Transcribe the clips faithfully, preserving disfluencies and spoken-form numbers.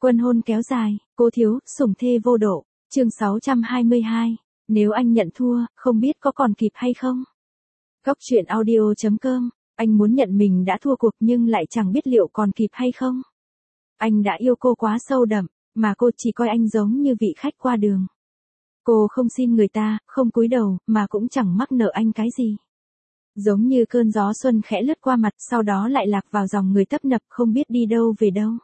Quân hôn kéo dài, cố thiếu, sủng thê vô độ, chương sáu trăm hai mươi hai, nếu anh nhận thua, không biết có còn kịp hay không? Góc truyện audio.com, anh muốn nhận mình đã thua cuộc nhưng lại chẳng biết liệu còn kịp hay không? Anh đã yêu cô quá sâu đậm, mà cô chỉ coi anh giống như vị khách qua đường. Cô không xin người ta, không cúi đầu, mà cũng chẳng mắc nợ anh cái gì. Giống như cơn gió xuân khẽ lướt qua mặt, sau đó lại lạc vào dòng người tấp nập không biết đi đâu về đâu.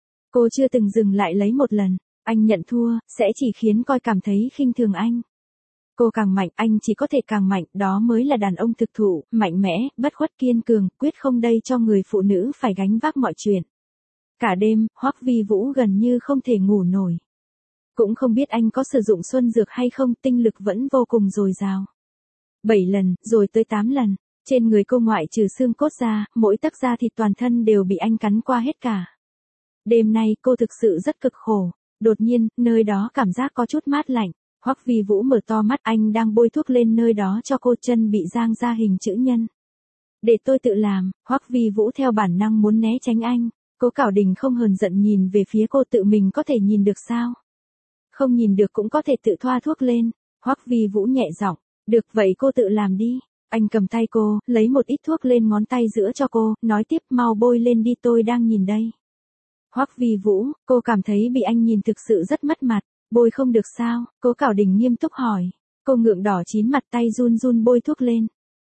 Cô chưa từng dừng lại lấy một lần, anh nhận thua, sẽ chỉ khiến coi cảm thấy khinh thường anh. Cô càng mạnh, anh chỉ có thể càng mạnh, đó mới là đàn ông thực thụ, mạnh mẽ, bất khuất kiên cường, quyết không đây cho người phụ nữ phải gánh vác mọi chuyện. Cả đêm, Hoắc Vi Vũ gần như không thể ngủ nổi. Cũng không biết anh có sử dụng xuân dược hay không, tinh lực vẫn vô cùng dồi dào. Bảy lần, rồi tới tám lần, trên người cô ngoại trừ xương cốt ra, mỗi tấc da thịt toàn thân đều bị anh cắn qua hết cả. Đêm nay cô thực sự rất cực khổ, đột nhiên, nơi đó cảm giác có chút mát lạnh, Hoắc Vi Vũ mở to mắt, anh đang bôi thuốc lên nơi đó cho cô, chân bị giang ra hình chữ nhân. Để tôi tự làm, Hoắc Vi Vũ theo bản năng muốn né tránh anh, Cố Cảo Đình không hờn giận nhìn về phía cô, tự mình có thể nhìn được sao? Không nhìn được cũng có thể tự thoa thuốc lên, Hoắc Vi Vũ nhẹ giọng, được vậy cô tự làm đi. Anh cầm tay cô, lấy một ít thuốc lên ngón tay giữa cho cô, nói tiếp, mau bôi lên đi, tôi đang nhìn đây. Hoắc Vi Vũ, cô cảm thấy bị anh nhìn thực sự rất mất mặt, bôi không được sao? Cố Cảo Đình nghiêm túc hỏi. Cô ngượng đỏ chín mặt, tay run run bôi thuốc lên.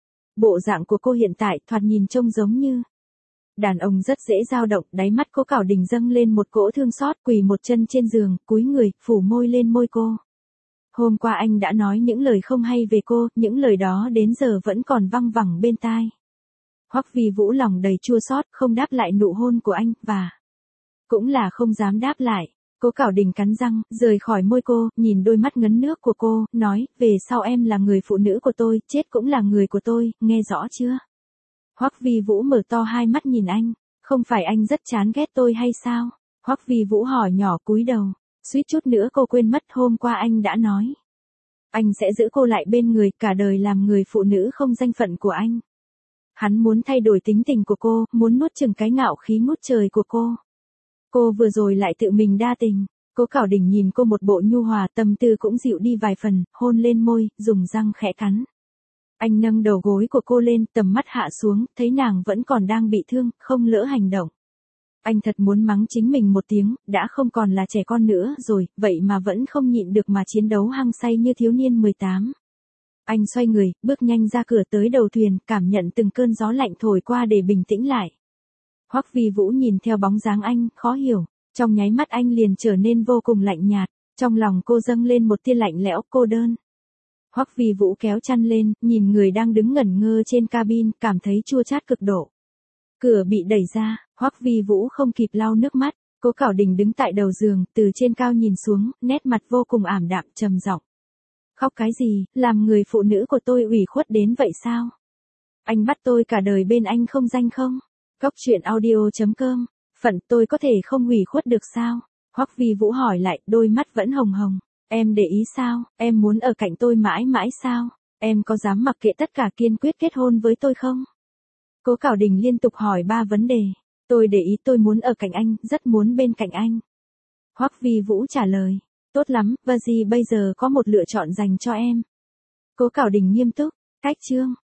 Bộ dạng của cô hiện tại thoạt nhìn trông giống như đàn ông rất dễ dao động, đáy mắt Cố Cảo Đình dâng lên một cỗ thương xót, quỳ một chân trên giường, cúi người, phủ môi lên môi cô. Hôm qua anh đã nói những lời không hay về cô, những lời đó đến giờ vẫn còn văng vẳng bên tai. Hoắc Vi Vũ lòng đầy chua xót, không đáp lại nụ hôn của anh, và cũng là không dám đáp lại. Cố Cảo Đình cắn răng, rời khỏi môi cô, nhìn đôi mắt ngấn nước của cô, nói, về sau em là người phụ nữ của tôi, chết cũng là người của tôi, nghe rõ chưa? Hoắc Vi Vũ mở to hai mắt nhìn anh, không phải anh rất chán ghét tôi hay sao? Hoắc Vi Vũ hỏi nhỏ, cúi đầu, suýt chút nữa cô quên mất hôm qua anh đã nói. Anh sẽ giữ cô lại bên người, cả đời làm người phụ nữ không danh phận của anh. Hắn muốn thay đổi tính tình của cô, muốn nuốt chửng cái ngạo khí ngút trời của cô. Cô vừa rồi lại tự mình đa tình. Cố Cảo Đình nhìn cô một bộ nhu hòa, tâm tư cũng dịu đi vài phần, hôn lên môi, dùng răng khẽ cắn. Anh nâng đầu gối của cô lên, tầm mắt hạ xuống, thấy nàng vẫn còn đang bị thương, không lỡ hành động. Anh thật muốn mắng chính mình một tiếng, đã không còn là trẻ con nữa rồi, vậy mà vẫn không nhịn được mà chiến đấu hăng say như thiếu niên mười tám. Anh xoay người, bước nhanh ra cửa tới đầu thuyền, cảm nhận từng cơn gió lạnh thổi qua để bình tĩnh lại. Hoắc Vi Vũ nhìn theo bóng dáng anh, khó hiểu, trong nháy mắt anh liền trở nên vô cùng lạnh nhạt, trong lòng cô dâng lên một tia lạnh lẽo, cô đơn. Hoắc Vi Vũ kéo chăn lên, nhìn người đang đứng ngẩn ngơ trên cabin, cảm thấy chua chát cực độ. Cửa bị đẩy ra, Hoắc Vi Vũ không kịp lau nước mắt, Cố Cảo Đình đứng tại đầu giường, từ trên cao nhìn xuống, nét mặt vô cùng ảm đạm, trầm giọng. Khóc cái gì, làm người phụ nữ của tôi ủy khuất đến vậy sao? Anh bắt tôi cả đời bên anh không danh không? Góc truyện audio.com, phận tôi có thể không ủy khuất được sao? Hoắc Vi Vũ hỏi lại, đôi mắt vẫn hồng hồng. Em để ý sao, em muốn ở cạnh tôi mãi mãi sao? Em có dám mặc kệ tất cả kiên quyết kết hôn với tôi không? Cố Cảo Đình liên tục hỏi ba vấn đề. Tôi để ý, tôi muốn ở cạnh anh, rất muốn bên cạnh anh. Hoắc Vi Vũ trả lời. Tốt lắm, và gì bây giờ có một lựa chọn dành cho em. Cố Cảo Đình nghiêm túc, cách chương.